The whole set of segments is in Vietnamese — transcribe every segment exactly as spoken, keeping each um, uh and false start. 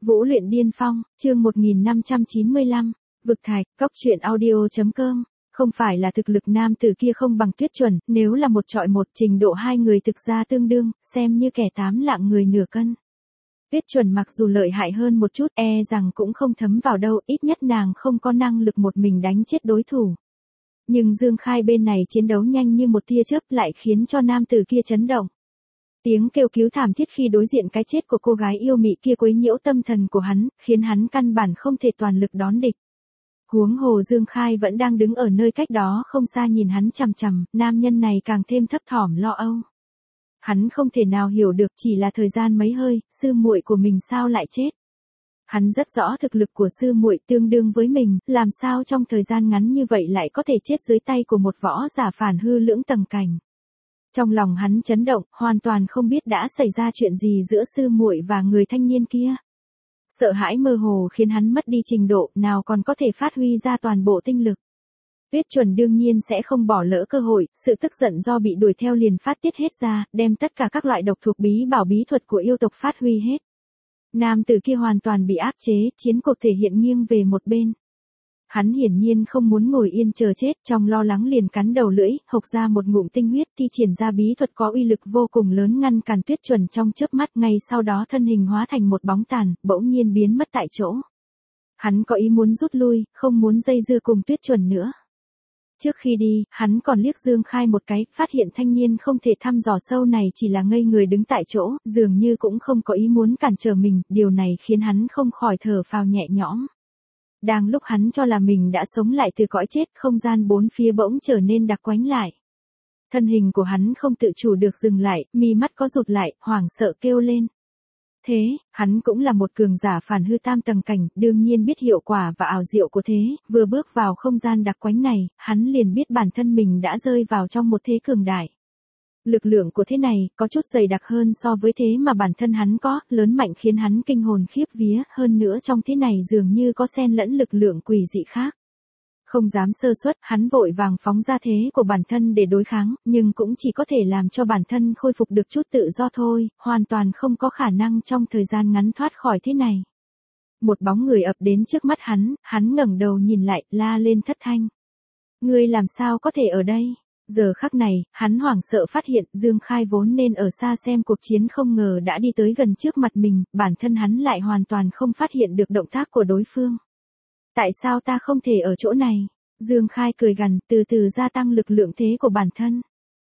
Vũ luyện điên phong, chương một nghìn năm trăm chín mươi lăm, vực thạch, cóc truyện audio chấm com. Không phải là thực lực nam tử kia không bằng Tuyết Chuẩn, nếu là một trọi một trình độ hai người thực ra tương đương, xem như kẻ tám lạng người nửa cân. Tuyết Chuẩn mặc dù lợi hại hơn một chút e rằng cũng không thấm vào đâu, ít nhất nàng không có năng lực một mình đánh chết đối thủ. Nhưng Dương Khai bên này chiến đấu nhanh như một tia chớp lại khiến cho nam tử kia chấn động. Tiếng kêu cứu thảm thiết khi đối diện cái chết của cô gái yêu mị kia quấy nhiễu tâm thần của hắn, khiến hắn căn bản không thể toàn lực đón địch. Huống hồ Dương Khai vẫn đang đứng ở nơi cách đó không xa nhìn hắn chằm chằm, nam nhân này càng thêm thấp thỏm lo âu. Hắn không thể nào hiểu được chỉ là thời gian mấy hơi, sư muội của mình sao lại chết. Hắn rất rõ thực lực của sư muội tương đương với mình, làm sao trong thời gian ngắn như vậy lại có thể chết dưới tay của một võ giả phản hư lưỡng tầng cảnh. Trong lòng hắn chấn động, hoàn toàn không biết đã xảy ra chuyện gì giữa sư muội và người thanh niên kia. Sợ hãi mơ hồ khiến hắn mất đi trình độ, nào còn có thể phát huy ra toàn bộ tinh lực. Tuyết Chuẩn đương nhiên sẽ không bỏ lỡ cơ hội, sự tức giận do bị đuổi theo liền phát tiết hết ra, đem tất cả các loại độc thuộc bí bảo bí thuật của yêu tộc phát huy hết. Nam tử kia hoàn toàn bị áp chế, chiến cuộc thể hiện nghiêng về một bên. Hắn hiển nhiên không muốn ngồi yên chờ chết, trong lo lắng liền cắn đầu lưỡi, hộc ra một ngụm tinh huyết, thi triển ra bí thuật có uy lực vô cùng lớn ngăn cản Tuyết Chuẩn trong chớp mắt, ngay sau đó thân hình hóa thành một bóng tàn, bỗng nhiên biến mất tại chỗ. Hắn có ý muốn rút lui, không muốn dây dưa cùng Tuyết Chuẩn nữa. Trước khi đi, hắn còn liếc Dương Khai một cái, phát hiện thanh niên không thể thăm dò sâu này chỉ là ngây người đứng tại chỗ, dường như cũng không có ý muốn cản trở mình, điều này khiến hắn không khỏi thở phào nhẹ nhõm. Đang lúc hắn cho là mình đã sống lại từ cõi chết, không gian bốn phía bỗng trở nên đặc quánh lại. Thân hình của hắn không tự chủ được dừng lại, mi mắt có rụt lại, hoảng sợ kêu lên. Thế, hắn cũng là một cường giả phản hư tam tầng cảnh, đương nhiên biết hiệu quả và ảo diệu của thế, vừa bước vào không gian đặc quánh này, hắn liền biết bản thân mình đã rơi vào trong một thế cường đại. Lực lượng của thế này, có chút dày đặc hơn so với thế mà bản thân hắn có, lớn mạnh khiến hắn kinh hồn khiếp vía, hơn nữa trong thế này dường như có xen lẫn lực lượng quỷ dị khác. Không dám sơ suất, hắn vội vàng phóng ra thế của bản thân để đối kháng, nhưng cũng chỉ có thể làm cho bản thân khôi phục được chút tự do thôi, hoàn toàn không có khả năng trong thời gian ngắn thoát khỏi thế này. Một bóng người ập đến trước mắt hắn, hắn ngẩng đầu nhìn lại, la lên thất thanh. Ngươi làm sao có thể ở đây? Giờ khắc này, hắn hoảng sợ phát hiện Dương Khai vốn nên ở xa xem cuộc chiến không ngờ đã đi tới gần trước mặt mình, bản thân hắn lại hoàn toàn không phát hiện được động tác của đối phương. Tại sao ta không thể ở chỗ này? Dương Khai cười gằn, từ từ gia tăng lực lượng thế của bản thân.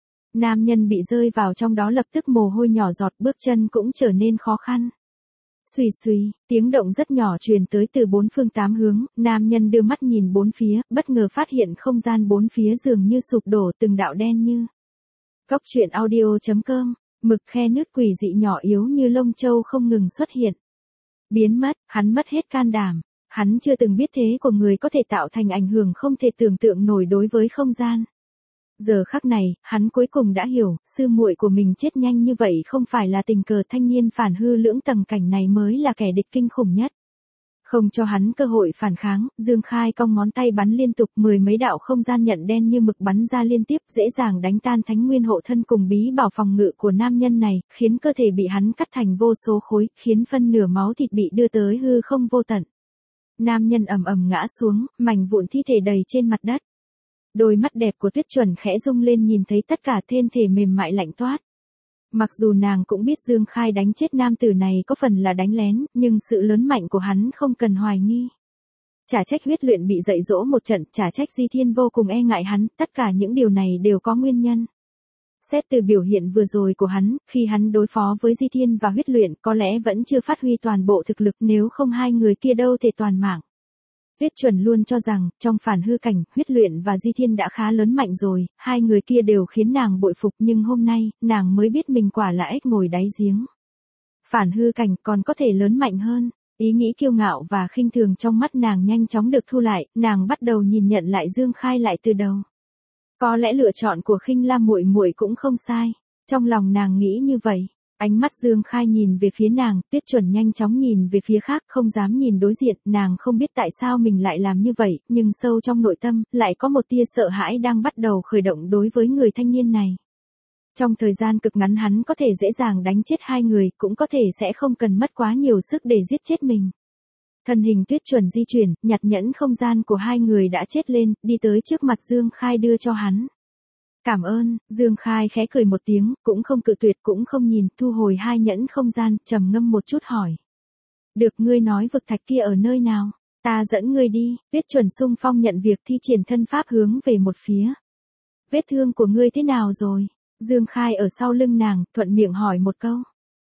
Nam nhân bị rơi vào trong đó lập tức mồ hôi nhỏ giọt, bước chân cũng trở nên khó khăn. Xùy xùy, tiếng động rất nhỏ truyền tới từ bốn phương tám hướng, nam nhân đưa mắt nhìn bốn phía, bất ngờ phát hiện không gian bốn phía dường như sụp đổ từng đạo đen như. Cóc truyện audio chấm com, mực khe nứt quỷ dị nhỏ yếu như lông châu không ngừng xuất hiện. Biến mất, hắn mất hết can đảm. Hắn chưa từng biết thế của người có thể tạo thành ảnh hưởng không thể tưởng tượng nổi đối với không gian. Giờ khắc này, hắn cuối cùng đã hiểu, sư muội của mình chết nhanh như vậy không phải là tình cờ, thanh niên phản hư lưỡng tầng cảnh này mới là kẻ địch kinh khủng nhất. Không cho hắn cơ hội phản kháng, Dương Khai cong ngón tay bắn liên tục, mười mấy đạo không gian nhận đen như mực bắn ra liên tiếp, dễ dàng đánh tan thánh nguyên hộ thân cùng bí bảo phòng ngự của nam nhân này, khiến cơ thể bị hắn cắt thành vô số khối, khiến phân nửa máu thịt bị đưa tới hư không vô tận. Nam nhân ầm ầm ngã xuống, mảnh vụn thi thể đầy trên mặt đất. Đôi mắt đẹp của Tuyết Chuẩn khẽ rung lên nhìn thấy tất cả thân thể mềm mại lạnh toát. Mặc dù nàng cũng biết Dương Khai đánh chết nam tử này có phần là đánh lén, nhưng sự lớn mạnh của hắn không cần hoài nghi. Chả trách huyết luyện bị dạy dỗ một trận, chả trách Di Thiên vô cùng e ngại hắn, tất cả những điều này đều có nguyên nhân. Xét từ biểu hiện vừa rồi của hắn, khi hắn đối phó với Di Thiên và huyết luyện có lẽ vẫn chưa phát huy toàn bộ thực lực, nếu không hai người kia đâu thể toàn mạng. Tuyết Chuẩn luôn cho rằng, trong phản hư cảnh, huyết luyện và Di Thiên đã khá lớn mạnh rồi, hai người kia đều khiến nàng bội phục, nhưng hôm nay, nàng mới biết mình quả là ếch ngồi đáy giếng. Phản hư cảnh còn có thể lớn mạnh hơn. Ý nghĩ kiêu ngạo và khinh thường trong mắt nàng nhanh chóng được thu lại, nàng bắt đầu nhìn nhận lại Dương Khai lại từ đầu. Có lẽ lựa chọn của Khinh La muội muội cũng không sai. Trong lòng nàng nghĩ như vậy, ánh mắt Dương Khai nhìn về phía nàng, Tuyết Chuẩn nhanh chóng nhìn về phía khác, không dám nhìn đối diện, nàng không biết tại sao mình lại làm như vậy, nhưng sâu trong nội tâm, lại có một tia sợ hãi đang bắt đầu khởi động đối với người thanh niên này. Trong thời gian cực ngắn hắn có thể dễ dàng đánh chết hai người, cũng có thể sẽ không cần mất quá nhiều sức để giết chết mình. Thân hình Tuyết Chuẩn di chuyển, nhặt nhẫn không gian của hai người đã chết lên, đi tới trước mặt Dương Khai đưa cho hắn. Cảm ơn, Dương Khai khẽ cười một tiếng, cũng không cự tuyệt cũng không nhìn, thu hồi hai nhẫn không gian, trầm ngâm một chút hỏi. Được, ngươi nói vực thạch kia ở nơi nào? Ta dẫn ngươi đi. Tuyết Chuẩn xung phong nhận việc, thi triển thân pháp hướng về một phía. Vết thương của ngươi thế nào rồi? Dương Khai ở sau lưng nàng, thuận miệng hỏi một câu.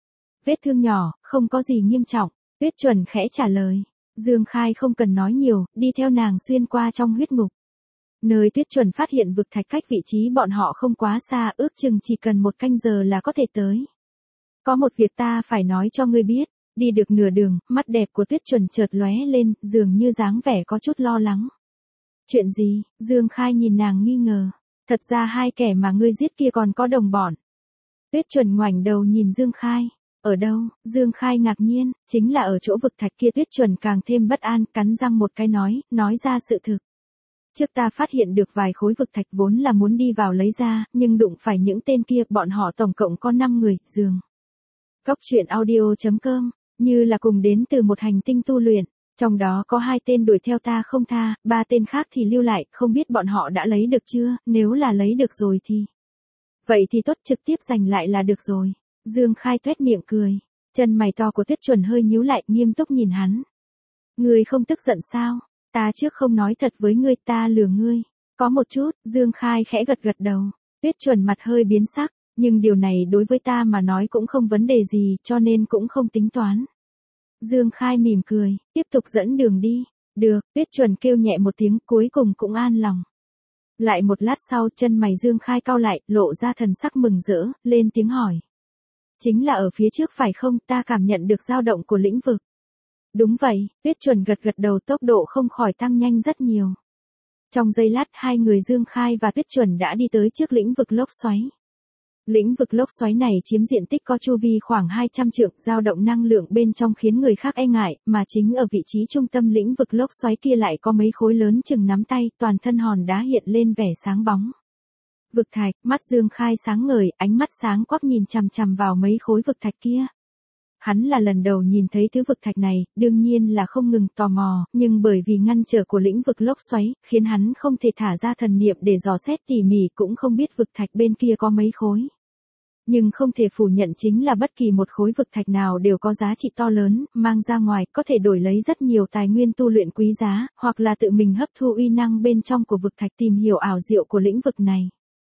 Vết thương nhỏ, không có gì nghiêm trọng. Tuyết Chuẩn khẽ trả lời. Dương Khai không cần nói nhiều, đi theo nàng xuyên qua trong huyết ngục. Nơi Tuyết Chuẩn phát hiện vực thạch cách vị trí bọn họ không quá xa, ước chừng chỉ cần một canh giờ là có thể tới. Có một việc ta phải nói cho ngươi biết. Đi được nửa đường, mắt đẹp của Tuyết Chuẩn chợt lóe lên, dường như dáng vẻ có chút lo lắng. Chuyện gì? Dương Khai nhìn nàng nghi ngờ. Thật ra hai kẻ mà ngươi giết kia còn có đồng bọn. Tuyết Chuẩn ngoảnh đầu nhìn Dương Khai. Ở đâu? Dương Khai ngạc nhiên, chính là ở chỗ vực thạch kia. Tuyết Chuẩn càng thêm bất an, cắn răng một cái nói, nói ra sự thực. Trước ta phát hiện được vài khối vực thạch vốn là muốn đi vào lấy ra, nhưng đụng phải những tên kia, bọn họ tổng cộng có năm người, giường. Cóc truyện audio chấm com, như là cùng đến từ một hành tinh tu luyện, trong đó có hai tên đuổi theo ta không tha, ba tên khác thì lưu lại, không biết bọn họ đã lấy được chưa, nếu là lấy được rồi thì... Vậy thì tốt, trực tiếp giành lại là được rồi. Dương Khai tuét miệng cười, chân mày to của Tuyết Chuẩn hơi nhíu lại, nghiêm túc nhìn hắn. Ngươi không tức giận sao? Ta trước không nói thật với ngươi, ta lừa ngươi. Có một chút, Dương Khai khẽ gật gật đầu. Tuyết Chuẩn mặt hơi biến sắc, nhưng điều này đối với ta mà nói cũng không vấn đề gì, cho nên cũng không tính toán. Dương Khai mỉm cười, tiếp tục dẫn đường đi. Được, Tuyết Chuẩn kêu nhẹ một tiếng, cuối cùng cũng an lòng. Lại một lát sau, chân mày Dương Khai cau lại, lộ ra thần sắc mừng rỡ, lên tiếng hỏi. Chính là ở phía trước phải không? Ta cảm nhận được dao động của lĩnh vực. Đúng vậy, Tuyết Chuẩn gật gật đầu, tốc độ không khỏi tăng nhanh rất nhiều. Trong giây lát, hai người Dương Khai và Tuyết Chuẩn đã đi tới trước lĩnh vực lốc xoáy. Lĩnh vực lốc xoáy này chiếm diện tích có chu vi khoảng hai trăm trượng, dao động năng lượng bên trong khiến người khác e ngại, mà chính ở vị trí trung tâm lĩnh vực lốc xoáy kia lại có mấy khối lớn chừng nắm tay, toàn thân hòn đá hiện lên vẻ sáng bóng. Vực thạch, mắt Dương Khai sáng ngời, ánh mắt sáng quắc nhìn chằm chằm vào mấy khối vực thạch kia. Hắn là lần đầu nhìn thấy thứ vực thạch này, đương nhiên là không ngừng tò mò, nhưng bởi vì ngăn trở của lĩnh vực lốc xoáy, khiến hắn không thể thả ra thần niệm để dò xét tỉ mỉ, cũng không biết vực thạch bên kia có mấy khối. Nhưng không thể phủ nhận chính là bất kỳ một khối vực thạch nào đều có giá trị to lớn, mang ra ngoài có thể đổi lấy rất nhiều tài nguyên tu luyện quý giá, hoặc là tự mình hấp thu uy năng bên trong của vực thạch, tìm hiểu ảo diệu của lĩnh vực này.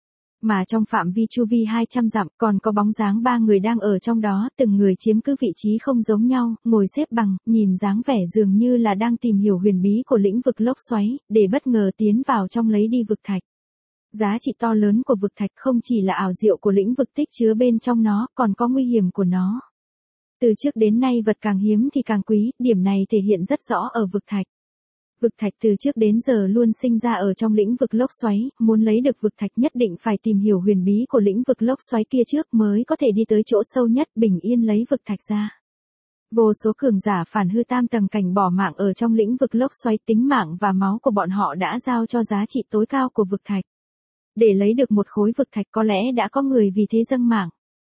Mà trong phạm vi chu vi hai trăm dặm còn có bóng dáng ba người đang ở trong đó, từng người chiếm cứ vị trí không giống nhau, ngồi xếp bằng, nhìn dáng vẻ dường như là đang tìm hiểu huyền bí của lĩnh vực lốc xoáy, để bất ngờ tiến vào trong lấy đi vực thạch. Giá trị to lớn của vực thạch không chỉ là ảo diệu của lĩnh vực tích chứa bên trong nó, còn có nguy hiểm của nó. Từ trước đến nay vật càng hiếm thì càng quý, điểm này thể hiện rất rõ ở vực thạch. Vực thạch từ trước đến giờ luôn sinh ra ở trong lĩnh vực lốc xoáy, muốn lấy được vực thạch nhất định phải tìm hiểu huyền bí của lĩnh vực lốc xoáy kia trước mới có thể đi tới chỗ sâu nhất, bình yên lấy vực thạch ra. Vô số cường giả phản hư tam tầng cảnh bỏ mạng ở trong lĩnh vực lốc xoáy, tính mạng và máu của bọn họ đã giao cho giá trị tối cao của vực thạch. Để lấy được một khối vực thạch có lẽ đã có người vì thế dâng mạng.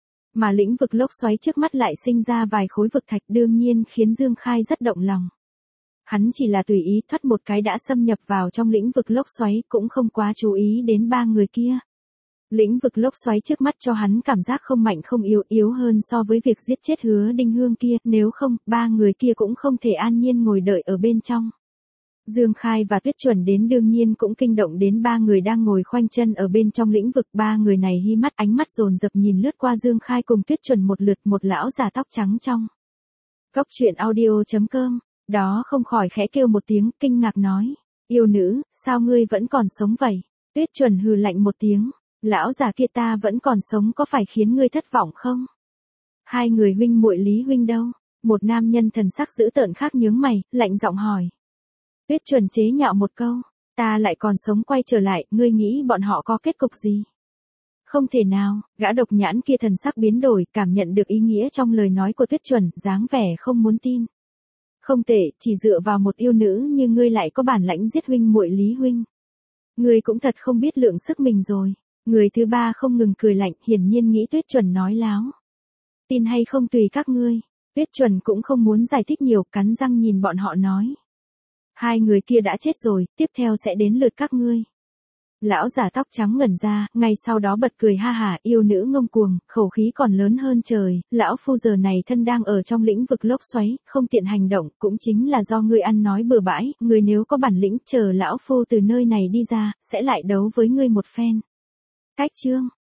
Mà lĩnh vực lốc xoáy trước mắt lại sinh ra vài khối vực thạch, đương nhiên khiến Dương Khai rất động lòng. Hắn chỉ là tùy ý thoát một cái đã xâm nhập vào trong lĩnh vực lốc xoáy, cũng không quá chú ý đến ba người kia. Lĩnh vực lốc xoáy trước mắt cho hắn cảm giác không mạnh không yếu, yếu hơn so với việc giết chết Hứa Đinh Hương kia, nếu không, ba người kia cũng không thể an nhiên ngồi đợi ở bên trong. Dương Khai và Tuyết Chuẩn đến đương nhiên cũng kinh động đến ba người đang ngồi khoanh chân ở bên trong lĩnh vực, ba người này hi mắt, ánh mắt dồn dập nhìn lướt qua Dương Khai cùng Tuyết Chuẩn một lượt, một lão già tóc trắng trong. Cóc truyện audio chấm com, đó không khỏi khẽ kêu một tiếng, kinh ngạc nói, yêu nữ, sao ngươi vẫn còn sống vậy? Tuyết Chuẩn hừ lạnh một tiếng, lão già kia ta vẫn còn sống có phải khiến ngươi thất vọng không? Hai người huynh muội Lý huynh đâu? Một nam nhân thần sắc dữ tợn khác nhướng mày, lạnh giọng hỏi. Tuyết Chuẩn chế nhạo một câu, ta lại còn sống quay trở lại, ngươi nghĩ bọn họ có kết cục gì? Không thể nào, gã độc nhãn kia thần sắc biến đổi, cảm nhận được ý nghĩa trong lời nói của Tuyết Chuẩn, dáng vẻ không muốn tin. Không tệ, chỉ dựa vào một yêu nữ như ngươi lại có bản lãnh giết huynh muội Lý huynh. Ngươi cũng thật không biết lượng sức mình rồi. Người thứ ba không ngừng cười lạnh, hiển nhiên nghĩ Tuyết Chuẩn nói láo. Tin hay không tùy các ngươi. Tuyết Chuẩn cũng không muốn giải thích nhiều, cắn răng nhìn bọn họ nói. Hai người kia đã chết rồi, tiếp theo sẽ đến lượt các ngươi. Lão giả tóc trắng ngẩn ra, ngay sau đó bật cười ha hả, yêu nữ ngông cuồng, khẩu khí còn lớn hơn trời, lão phu giờ này thân đang ở trong lĩnh vực lốc xoáy, không tiện hành động, cũng chính là do ngươi ăn nói bừa bãi, ngươi nếu có bản lĩnh chờ lão phu từ nơi này đi ra, sẽ lại đấu với ngươi một phen. Cách chương